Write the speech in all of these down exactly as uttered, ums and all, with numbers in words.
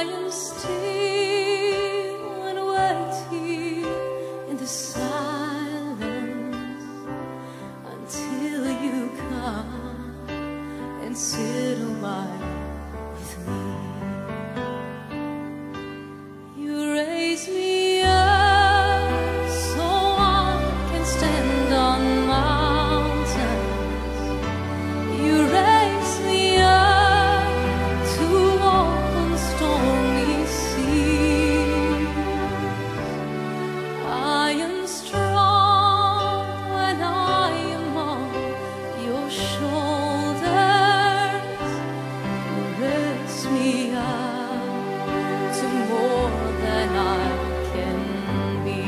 am still and waiting in the silence until you come and sit on my with me. You raise me up so I can stand on mountains. You raise me up to walk on stormy seas. I am strong when I am on your shoulders. You raise me up to more than I can be.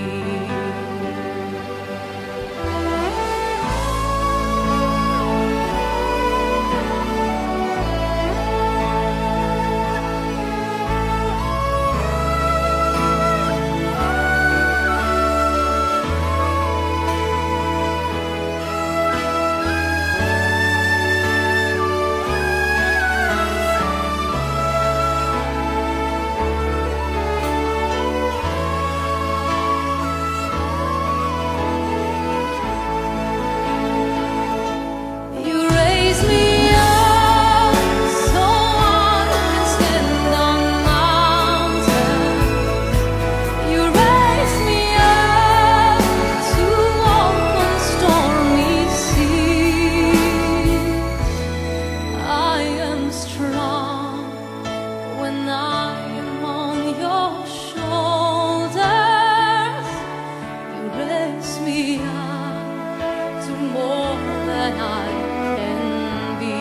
You raise me up so I can stand on mountains. You raise me up to walk on stormy seas. I am strong when I am on your shoulders. You raise me up to more than I can be.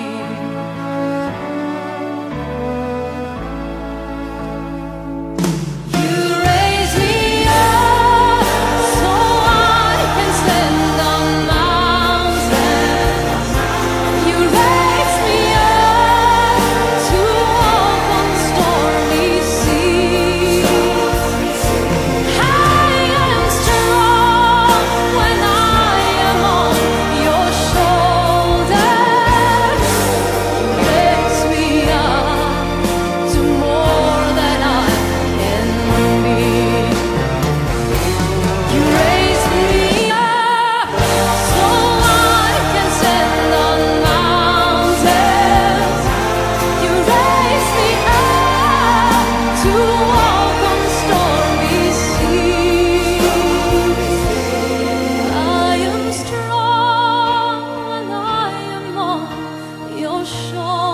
You raise me up so I can stand on mountains. You raise me up to walk on stormy seas. I am strong when I am on your shoulders. You raise me up to more than I can be. You raise me up so I can stand on mountains. You raise me up to walk on stormy seas. I am strong when I am on your shoulders.